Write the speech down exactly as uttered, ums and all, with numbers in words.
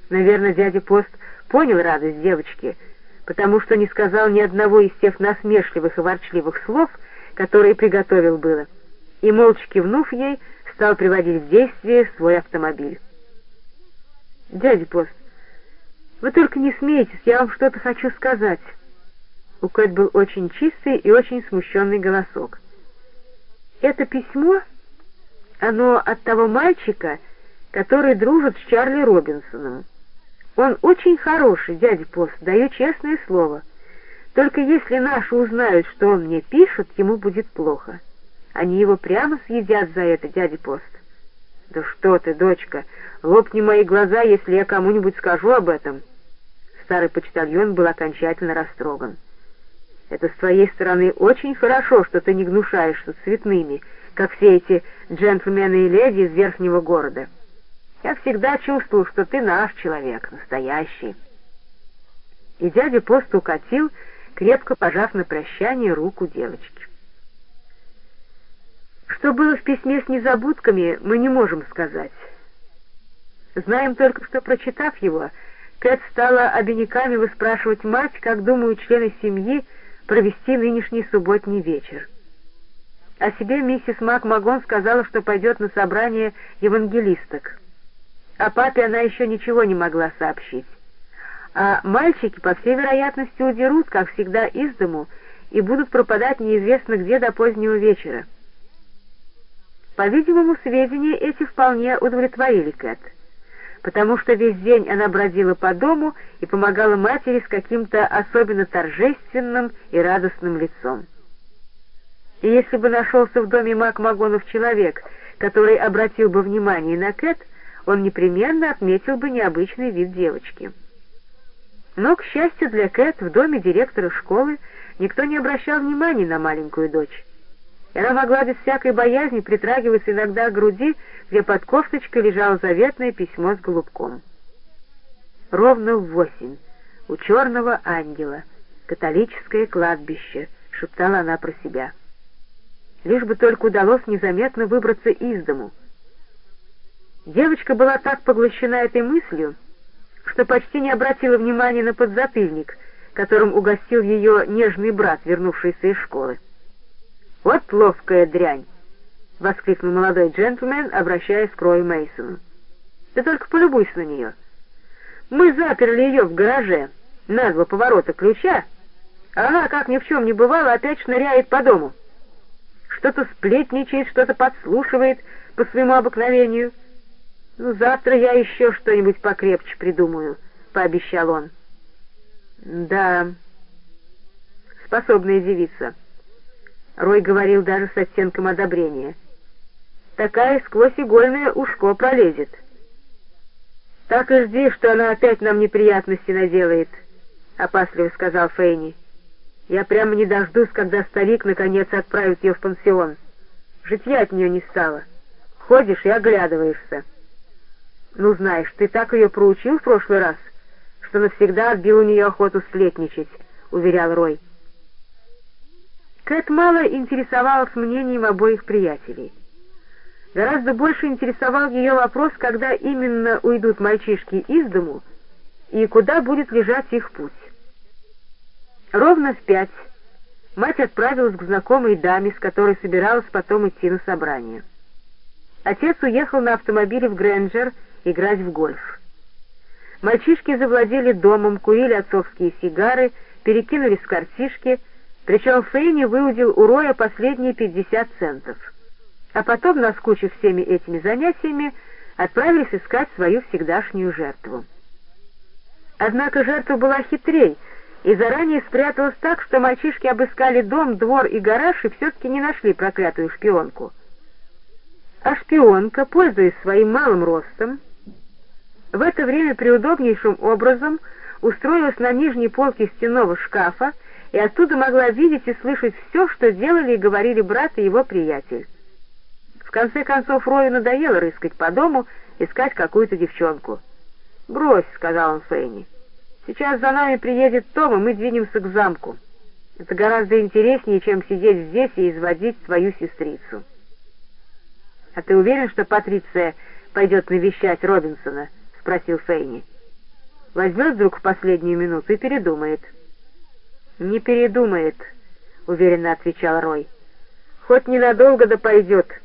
Наверное, дядя Пост понял радость девочки, потому что не сказал ни одного из тех насмешливых и ворчливых слов, которые приготовил было, и, молча кивнув ей, стал приводить в действие свой автомобиль. «Дядя Пост, вы только не смейтесь, я вам что-то хочу сказать». У Кэт был очень чистый и очень смущенный голосок. «Это письмо, оно от того мальчика, который дружит с Чарли Робинсоном. Он очень хороший, дядя Пост, даю честное слово. Только если наши узнают, что он мне пишет, ему будет плохо. Они его прямо съедят за это, дядя Пост». «Да что ты, дочка, лопни мои глаза, если я кому-нибудь скажу об этом». Старый почтальон был окончательно растроган. «Это с твоей стороны очень хорошо, что ты не гнушаешься цветными, как все эти джентльмены и леди из верхнего города. Я всегда чувствовал, что ты наш человек, настоящий». И дядя Пост укатил, крепко пожав на прощание руку девочки. Что было в письме с незабудками, мы не можем сказать. Знаем только, что, прочитав его, Кэт стала обиняками выспрашивать мать, как думают члены семьи провести нынешний субботний вечер. О себе миссис МакМагон сказала, что пойдет на собрание евангелисток. О папе она еще ничего не могла сообщить. А мальчики, по всей вероятности, удерут, как всегда, из дому и будут пропадать неизвестно где до позднего вечера. По-видимому, сведения эти вполне удовлетворили Кэт, потому что весь день она бродила по дому и помогала матери с каким-то особенно торжественным и радостным лицом. И если бы нашелся в доме МакМагонов человек, который обратил бы внимание на Кэт, он непременно отметил бы необычный вид девочки. Но, к счастью для Кэт, в доме директора школы никто не обращал внимания на маленькую дочь. И она могла без всякой боязни притрагиваться иногда к груди, где под кофточкой лежало заветное письмо с голубком. «Ровно в восемь, у черного ангела, католическое кладбище», — шептала она про себя. Лишь бы только удалось незаметно выбраться из дому. Девочка была так поглощена этой мыслью, что почти не обратила внимания на подзатыльник, которым угостил ее нежный брат, вернувшийся из школы. «Вот ловкая дрянь!» — воскликнул молодой джентльмен, обращаясь к Рою Мейсону. «Ты только полюбуйся на нее. Мы заперли ее в гараже на два поворота ключа, а она, как ни в чем не бывало, опять шныряет по дому. Что-то сплетничает, что-то подслушивает по своему обыкновению. Ну, завтра я еще что-нибудь покрепче придумаю», — пообещал он. «Да, способная девица». Рой говорил даже с оттенком одобрения. «Такая сквозь игольное ушко пролезет». «Так и жди, что она опять нам неприятности наделает», — опасливо сказал Фейни. «Я прямо не дождусь, когда старик наконец отправит ее в пансион. Житья от нее не стало. Ходишь и оглядываешься». «Ну, знаешь, ты так ее проучил в прошлый раз, что навсегда отбил у нее охоту сплетничать», — уверял Рой. Кэт мало интересовалась мнением обоих приятелей. Гораздо больше интересовал ее вопрос, когда именно уйдут мальчишки из дому и куда будет лежать их путь. Ровно в пять мать отправилась к знакомой даме, с которой собиралась потом идти на собрание. Отец уехал на автомобиле в Грэнджер играть в гольф. Мальчишки завладели домом, курили отцовские сигары, перекинулись в картишки, причем Фейни выудил у Роя последние пятьдесят центов. А потом, наскучив всеми этими занятиями, отправились искать свою всегдашнюю жертву. Однако жертва была хитрей и заранее спряталась так, что мальчишки обыскали дом, двор и гараж и все-таки не нашли проклятую шпионку. А шпионка, пользуясь своим малым ростом, в это время приудобнейшим образом устроилась на нижней полке стенного шкафа и оттуда могла видеть и слышать все, что делали и говорили брат и его приятель. В конце концов, Рою надоело рыскать по дому, искать какую-то девчонку. «Брось», — сказал он Фейни, — «сейчас за нами приедет Том, и мы двинемся к замку. Это гораздо интереснее, чем сидеть здесь и изводить твою сестрицу». «А ты уверен, что Патриция пойдет навещать Робинсона?» — спросил Фейни. Возьмет вдруг в последнюю минуту и передумает». «Не передумает», — уверенно отвечал Рой. «Хоть ненадолго да пойдет».